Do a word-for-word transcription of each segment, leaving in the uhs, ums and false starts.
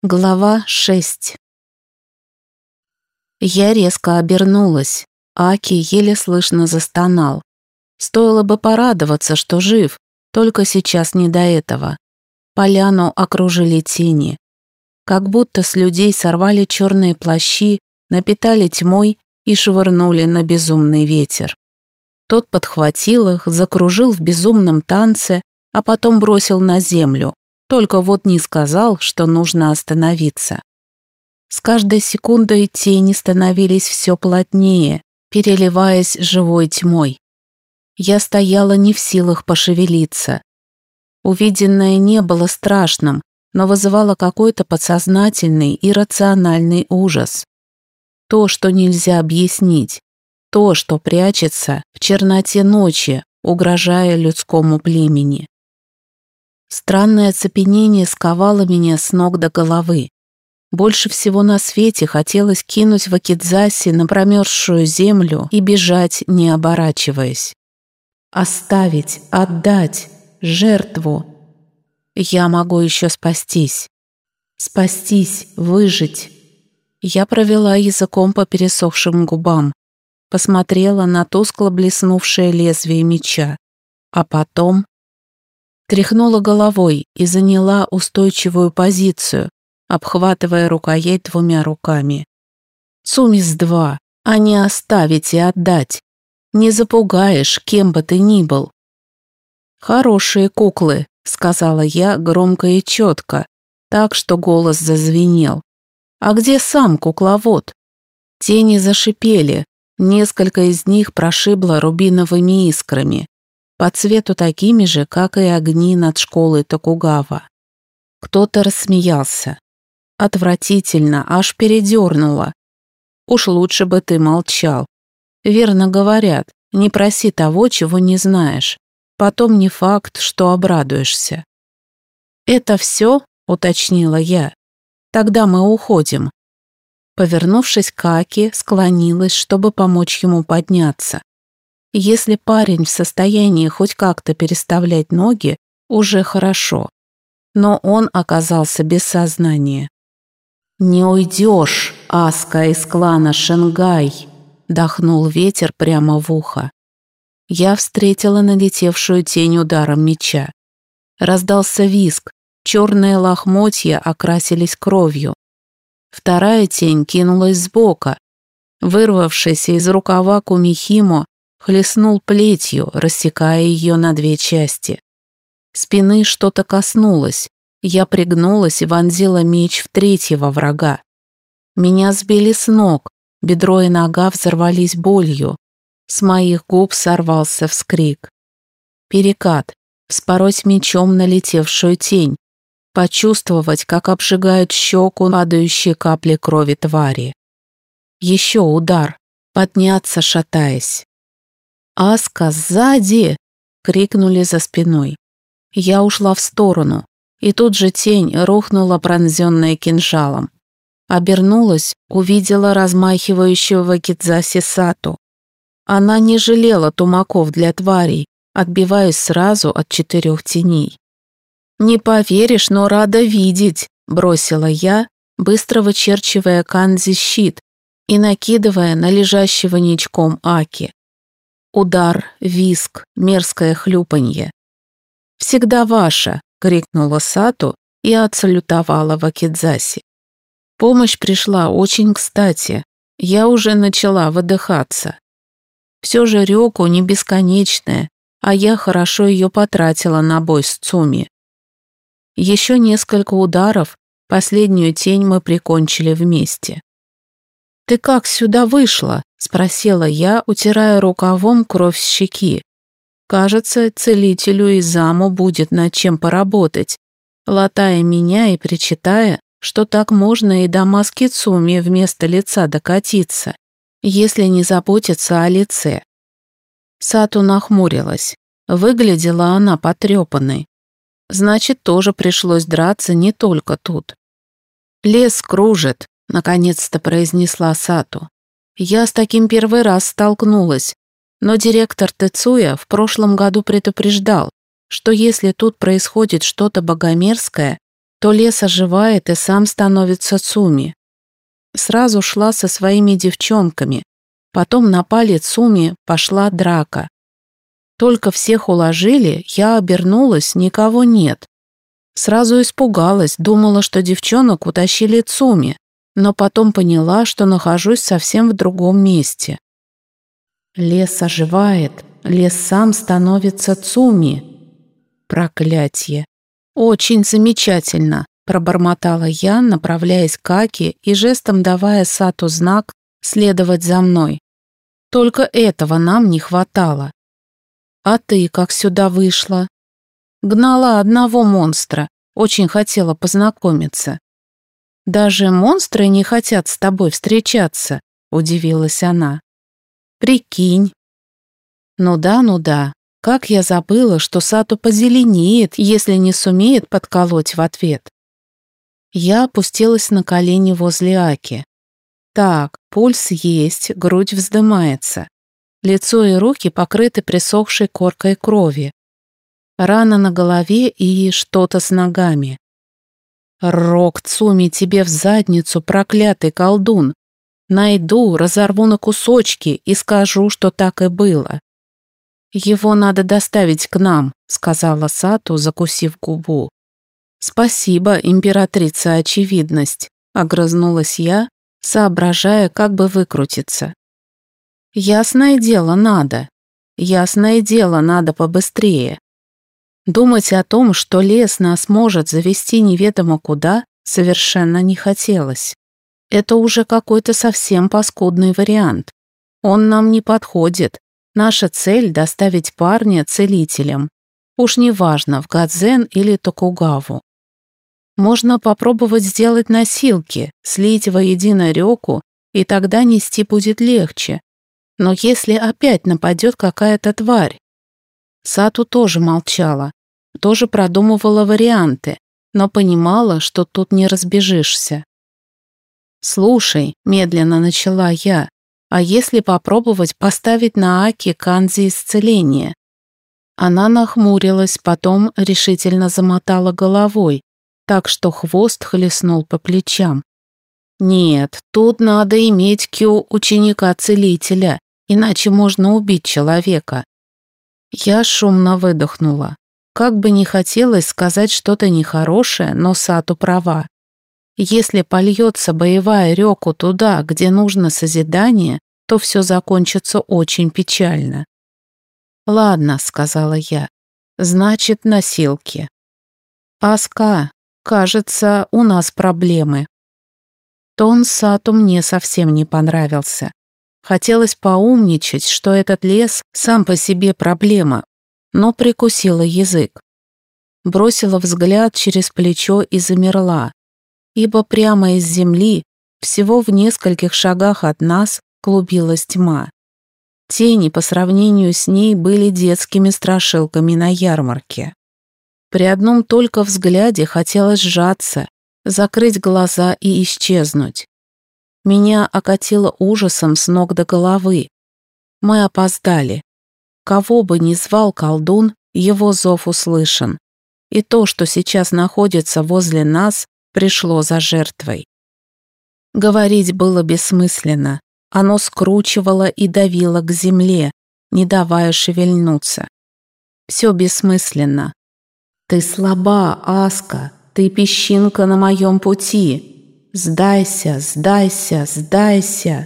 Глава шесть. Я резко обернулась. Аки еле слышно застонал. Стоило бы порадоваться, что жив, только сейчас не до этого. Поляну окружили тени. Как будто с людей сорвали черные плащи, напитали тьмой и швырнули на безумный ветер. Тот подхватил их, закружил в безумном танце, а потом бросил на землю. Только вот не сказал, что нужно остановиться. С каждой секундой тени становились все плотнее, переливаясь живой тьмой. Я стояла не в силах пошевелиться. Увиденное не было страшным, но вызывало какой-то подсознательный и рациональный ужас. То, что нельзя объяснить, то, что прячется в черноте ночи, угрожая людскому племени. Странное оцепенение сковало меня с ног до головы. Больше всего на свете хотелось кинуть вакидзаси на промерзшую землю и бежать, не оборачиваясь. Оставить, отдать, жертву. Я могу еще спастись. Спастись, выжить. Я провела языком по пересохшим губам, посмотрела на тускло блеснувшее лезвие меча, а потом тряхнула головой и заняла устойчивую позицию, обхватывая рукоять двумя руками. Цумис-два, а не оставить и отдать. Не запугаешь, кем бы ты ни был. «Хорошие куклы», — сказала я громко и четко, так что голос зазвенел. «А где сам кукловод?» Тени зашипели, несколько из них прошибло рубиновыми искрами, по цвету такими же, как и огни над школой Токугава. Кто-то рассмеялся. Отвратительно, аж передернуло. Уж лучше бы ты молчал. Верно говорят, не проси того, чего не знаешь. Потом не факт, что обрадуешься. «Это все?» — уточнила я. «Тогда мы уходим». Повернувшись к Аки, склонилась, чтобы помочь ему подняться. Если парень в состоянии хоть как-то переставлять ноги, уже хорошо. Но он оказался без сознания. «Не уйдешь, Аска из клана Шенгай!» — дохнул ветер прямо в ухо. Я встретила налетевшую тень ударом меча. Раздался визг, черные лохмотья окрасились кровью. Вторая тень кинулась сбоку. Вырвавшийся из рукава Кумихимо хлестнул плетью, рассекая ее на две части. Спины что-то коснулось. Я пригнулась и вонзила меч в третьего врага. Меня сбили с ног, бедро и нога взорвались болью. С моих губ сорвался вскрик. Перекат, вспороть мечом налетевшую тень, почувствовать, как обжигают щеку падающие капли крови твари. Еще удар, подняться, шатаясь. «Аска, сзади!» — крикнули за спиной. Я ушла в сторону, и тут же тень рухнула, пронзенная кинжалом. Обернулась, увидела размахивающего вакидзаси Сату. Она не жалела тумаков для тварей, отбиваясь сразу от четырех теней. «Не поверишь, но рада видеть», — бросила я, быстро вычерчивая канзи щит и накидывая на лежащего ничком Аки. Удар, визг, мерзкое хлюпанье. «Всегда ваша!» — крикнула Сату и отсалютовала вакидзаси. Помощь пришла очень кстати. Я уже начала выдыхаться. Все же Рёку не бесконечная, а я хорошо ее потратила на бой с Цуми. Еще несколько ударов, последнюю тень мы прикончили вместе. «Ты как сюда вышла?» — спросила я, утирая рукавом кровь с щеки. Кажется, целителю Изаму будет над чем поработать, латая меня и причитая, что так можно и до маски Цуми вместо лица докатиться, если не заботиться о лице. Сату нахмурилась. Выглядела она потрепанной. Значит, тоже пришлось драться не только тут. «Лес кружит», — наконец-то произнесла Сату. «Я с таким первый раз столкнулась, но директор Тецуя в прошлом году предупреждал, что если тут происходит что-то богомерзкое, то лес оживает и сам становится Цуми. Сразу шла со своими девчонками, потом напали Цуми, пошла драка. Только всех уложили, я обернулась, никого нет. Сразу испугалась, думала, что девчонок утащили Цуми, но потом поняла, что нахожусь совсем в другом месте. Лес оживает, лес сам становится Цуми. Проклятье. Очень замечательно, пробормотала я, направляясь к Аки и жестом давая Сату знак следовать за мной. Только этого нам не хватало. А ты как сюда вышла? Гнала одного монстра, очень хотела познакомиться. Даже монстры не хотят с тобой встречаться, удивилась она. Прикинь. Ну да, ну да. Как я забыла, что Сату позеленеет, если не сумеет подколоть в ответ. Я опустилась на колени возле Аки. Так, пульс есть, грудь вздымается. Лицо и руки покрыты присохшей коркой крови. Рана на голове и что-то с ногами. Рок Цуми тебе в задницу, проклятый колдун. Найду, разорву на кусочки и скажу, что так и было. Его надо доставить к нам, сказала Сату, закусив губу. Спасибо, императрица Очевидность, огрызнулась я, соображая, как бы выкрутиться. Ясное дело, надо. Ясное дело, надо побыстрее. Думать о том, что лес нас может завести неведомо куда, совершенно не хотелось. Это уже какой-то совсем паскудный вариант. Он нам не подходит. Наша цель — доставить парня целителем. Уж неважно, в Гадзен или Токугаву. Можно попробовать сделать носилки, слить воедино реку, и тогда нести будет легче. Но если опять нападет какая-то тварь? Сату тоже молчала, тоже продумывала варианты, но понимала, что тут не разбежишься. «Слушай», — медленно начала я, «а если попробовать поставить на Аки канзи исцеления?» Она нахмурилась, потом решительно замотала головой, так что хвост хлестнул по плечам. «Нет, тут надо иметь кю ученика-целителя, иначе можно убить человека». Я шумно выдохнула. Как бы не хотелось сказать что-то нехорошее, но Сату права. Если польется боевая реку туда, где нужно созидание, то все закончится очень печально. «Ладно», — сказала я, — «значит, носилки». «Аска, кажется, у нас проблемы». Тон Сату мне совсем не понравился. Хотелось поумничать, что этот лес сам по себе проблема, но прикусила язык. Бросила взгляд через плечо и замерла, ибо прямо из земли, всего в нескольких шагах от нас, клубилась тьма. Тени по сравнению с ней были детскими страшилками на ярмарке. При одном только взгляде хотелось сжаться, закрыть глаза и исчезнуть. Меня окатило ужасом с ног до головы. Мы опоздали. Кого бы ни звал колдун, его зов услышан. И то, что сейчас находится возле нас, пришло за жертвой. Говорить было бессмысленно. Оно скручивало и давило к земле, не давая шевельнуться. Все бессмысленно. «Ты слаба, Аска, ты песчинка на моем пути. Сдайся, сдайся, сдайся!»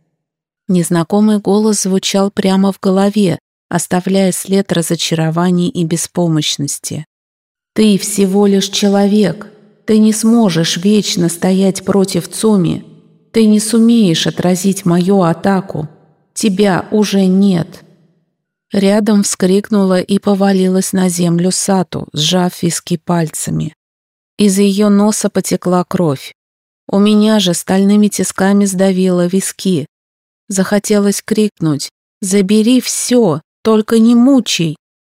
Незнакомый голос звучал прямо в голове, оставляя след разочарований и беспомощности. «Ты всего лишь человек. Ты не сможешь вечно стоять против Цуми. Ты не сумеешь отразить мою атаку. Тебя уже нет». Рядом вскрикнула и повалилась на землю Сату, сжав виски пальцами. Из ее носа потекла кровь. У меня же стальными тисками сдавило виски. Захотелось крикнуть: «Забери все, только не мучай!»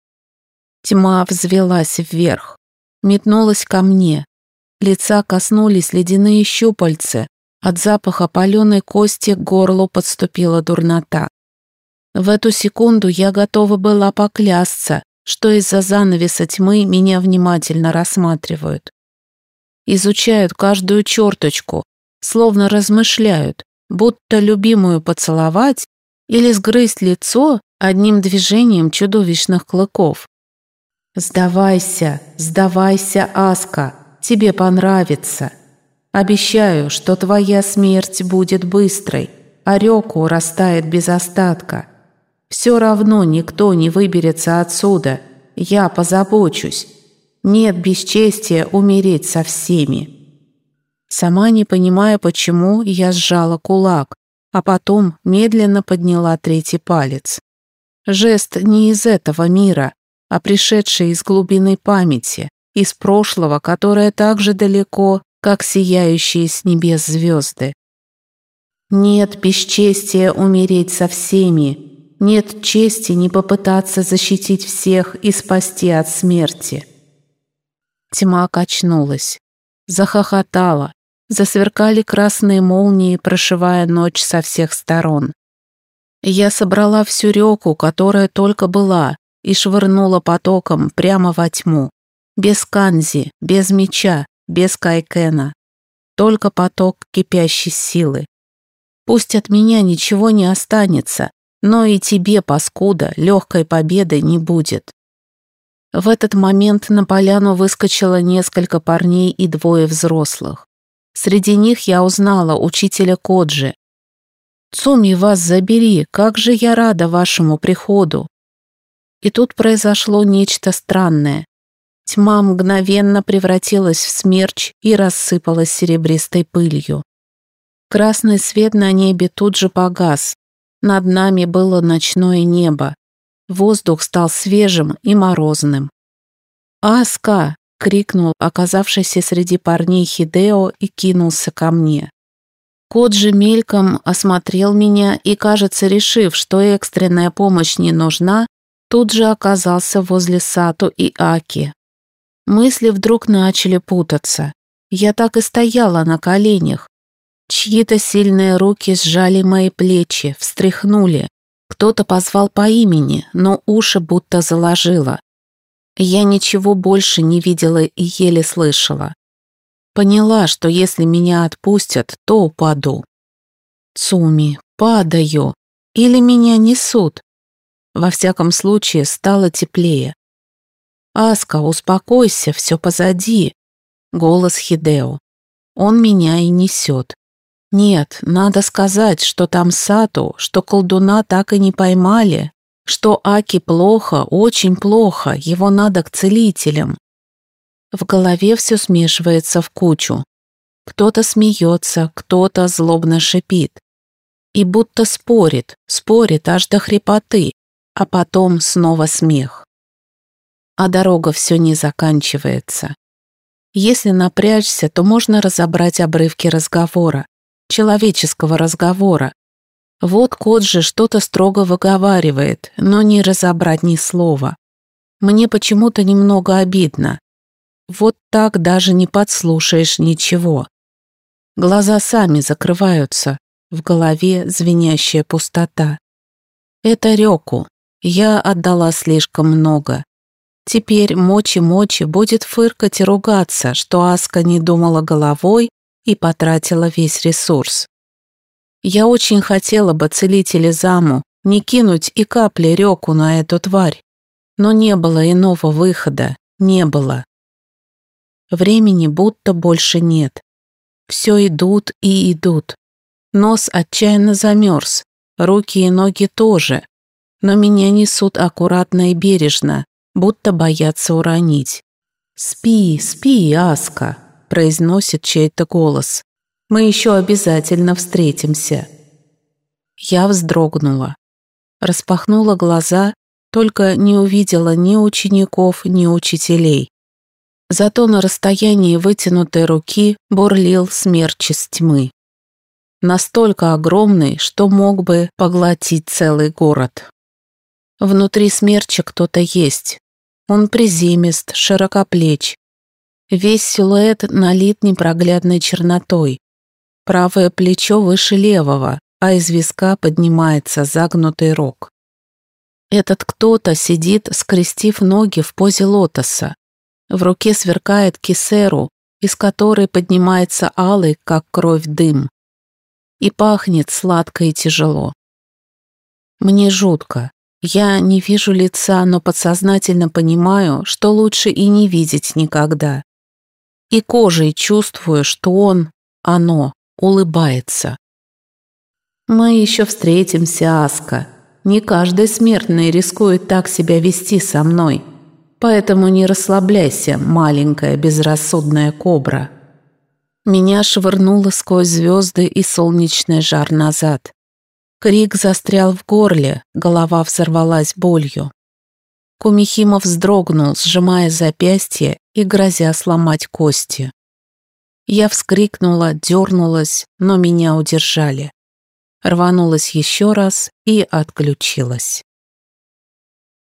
Тьма взвелась вверх, метнулась ко мне. Лица коснулись ледяные щупальца. От запаха паленой кости к горлу подступила дурнота. В эту секунду я готова была поклясться, что из-за занавеса тьмы меня внимательно рассматривают. изучают каждую черточку, словно размышляют, будто любимую поцеловать или сгрызть лицо одним движением чудовищных клыков. «Сдавайся, сдавайся, Аска, тебе понравится. Обещаю, что твоя смерть будет быстрой, а Рёку растает без остатка. Все равно никто не выберется отсюда, я позабочусь. Нет бесчестия умереть со всеми». Сама не понимая почему, я сжала кулак, а потом медленно подняла третий палец. Жест не из этого мира, а пришедший из глубины памяти, из прошлого, которое так же далеко, как сияющие с небес звезды. Нет бесчестия умереть со всеми, нет чести не попытаться защитить всех и спасти от смерти. Тьма качнулась, захохотала, засверкали красные молнии, прошивая ночь со всех сторон. Я собрала всю Рёку, которая только была, и швырнула потоком прямо во тьму. Без канзи, без меча, без кайкена. Только поток кипящей силы. Пусть от меня ничего не останется, но и тебе, паскуда, легкой победы не будет. В этот момент на поляну выскочило несколько парней и двое взрослых. Среди них я узнала учителя Коджи. «Цуми, вас забери, как же я рада вашему приходу!» И тут произошло нечто странное. Тьма мгновенно превратилась в смерч и рассыпалась серебристой пылью. Красный свет на небе тут же погас. Над нами было ночное небо. Воздух стал свежим и морозным. «Аска!» — крикнул оказавшийся среди парней Хидео и кинулся ко мне. Коджи мельком осмотрел меня и, кажется, решив, что экстренная помощь не нужна, тут же оказался возле Сато и Аки. Мысли вдруг начали путаться. Я так и стояла на коленях. Чьи-то сильные руки сжали мои плечи, встряхнули. Кто-то позвал по имени, но уши будто заложило. Я ничего больше не видела и еле слышала. Поняла, что если меня отпустят, то упаду. Цуми, падаю. Или меня несут. Во всяком случае, стало теплее. «Аска, успокойся, все позади», — голос Хидео. «Он меня и несет. Нет, надо сказать, что там Сату, что колдуна так и не поймали, что Аки плохо, очень плохо, его надо к целителям». В голове все смешивается в кучу. Кто-то смеется, кто-то злобно шипит. И будто спорит, спорит аж до хрипоты, а потом снова смех. А дорога все не заканчивается. Если напрячься, то можно разобрать обрывки разговора, человеческого разговора. Вот Коджи что-то строго выговаривает, но не разобрать ни слова. Мне почему-то немного обидно. Вот так даже не подслушаешь ничего. Глаза сами закрываются, в голове звенящая пустота. Это Рёку. Я отдала слишком много. Теперь Мочи-Мочи будет фыркать и ругаться, что Аска не думала головой и потратила весь ресурс. Я очень хотела бы целителя Заму не кинуть и капли Рёку на эту тварь, но не было иного выхода, не было. Времени будто больше нет. Все идут и идут. Нос отчаянно замерз, руки и ноги тоже, но меня несут аккуратно и бережно, будто боятся уронить. «Спи, спи, Аска», — произносит чей-то голос. «Мы еще обязательно встретимся». Я вздрогнула. Распахнула глаза, только не увидела ни учеников, ни учителей. Зато на расстоянии вытянутой руки бурлил смерч из тьмы. Настолько огромный, что мог бы поглотить целый город. Внутри смерча кто-то есть. Он приземист, широкоплеч. Весь силуэт налит непроглядной чернотой. Правое плечо выше левого, а из виска поднимается загнутый рог. Этот кто-то сидит, скрестив ноги в позе лотоса. В руке сверкает кисеру, из которой поднимается алый, как кровь, дым. И пахнет сладко и тяжело. Мне жутко. Я не вижу лица, но подсознательно понимаю, что лучше и не видеть никогда. И кожей чувствую, что он, оно, улыбается. Мы еще встретимся, Аска. Не каждый смертный рискует так себя вести со мной. Поэтому не расслабляйся, маленькая безрассудная кобра. Меня швырнуло сквозь звезды и солнечный жар назад. Крик застрял в горле, голова взорвалась болью. Кумихима вздрогнул, сжимая запястье и грозя сломать кости. Я вскрикнула, дернулась, но меня удержали. Рванулась еще раз и отключилась.